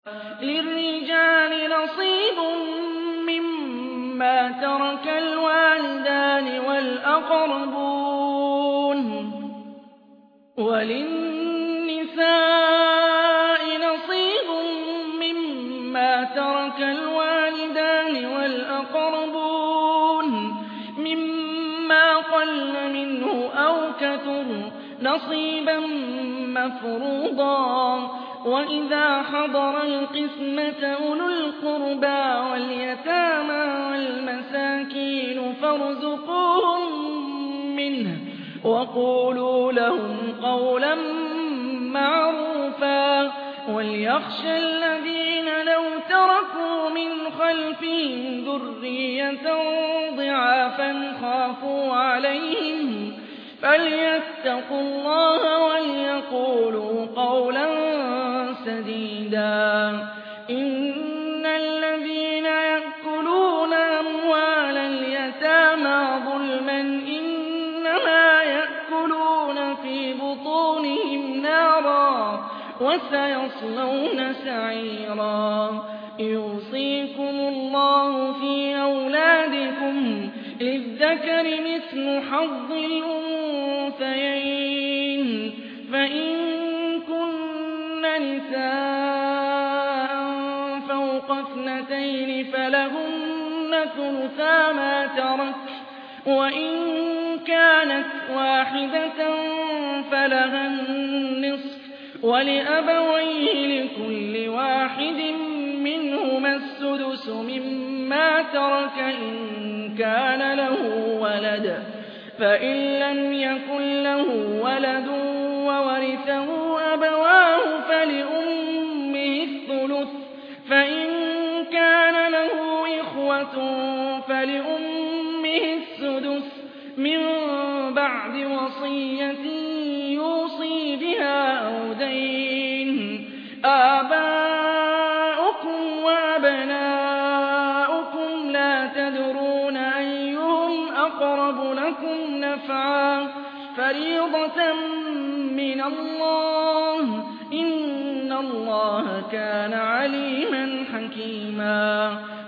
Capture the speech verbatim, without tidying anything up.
لِّلرِّجَالِ نَصِيبٌ مِّمَّا تَرَكَ الْوَالِدَانِ وَالْأَقْرَبُونَ وَلِلنِّسَاءِ نَصِيبٌ مِّمَّا تَرَكَ الْوَالِدَانِ وَالْأَقْرَبُونَ مِمَّا قَلَّ مِنْهُ أَوْ كَثُرَ نَصِيبًا مَّفْرُوضًا. وَإِذَا حَضَرَ الْقِسْمَةَ أُولُو الْقُرْبَىٰ وَالْيَتَامَىٰ وَالْمَسَاكِينُ فَارْزُقُوهُم مِّنْهُ وَقُولُوا لَهُمْ قَوْلًا مَّعْرُوفًا. وَلْيَخْشَ الَّذِينَ لَوْ تَرَكُوا مِنْ خَلْفِهِمْ ذُرِّيَّةً ضِعَافًا خَافُوا عَلَيْهِمْ فَلْيَتَّقُوا اللَّهَ وَلْيَقُولُوا قَوْلًا سَدِيدًا. إِنَّ الَّذِينَ يَأْكُلُونَ أَمْوَالَ الْيَتَامَىٰ ظُلْمًا إِنَّمَا يَأْكُلُونَ فِي بُطُونِهِمْ نَارًا وَسَيَصْلَوْنَ سَعِيرًا. يُوصِيكُمُ اللَّهُ فِي أَوْلَادِكُمْ ۖ لِلذَّكَرِ مِثْلُ حَظِّ الْأُنثَيَيْنِ ۚ فَإِن كُنَّ نِسَاءً فَوْقَ اثْنَتَيْنِ فَلَهُنَّ ثُلُثَا مَا تَرَكَ ۖ وَإِن كَانَتْ وَاحِدَةً فَلَهَا النِّصْفُ ۚ وَلِأَبَوَيْهِ لِكُلِّ واحد مِّنْهُمَا السُّدُسُ مِمَّا تَرَكَ إِن كَانَ لَهُ وَلَدٌ. فَإِن لَّمْ يَكُن لَّهُ وَلَدٌ وَوَرِثَهُ أَبَوَاهُ فَلِأُمِّهِ الثُّلُثُ ۚ فَإِن كَانَ لَهُ إِخْوَةٌ فَلِأُمِّهِ السُّدُسُ مِن بَعْدِ وَصِيَّةٍ يُوصِي بِهَا أَوْ دَيْنٍ. آبَاؤُكُمْ وَأَبْنَاؤُكُمْ لَا تَدْرُونَ أَيُّهُمْ أَقْرَبُ لَكُمْ نَفْعًا ۚ فَرِيضَةً مِّنَ اللَّهِ ۗ إِنَّ اللَّهَ كَانَ عَلِيمًا حَكِيمًا.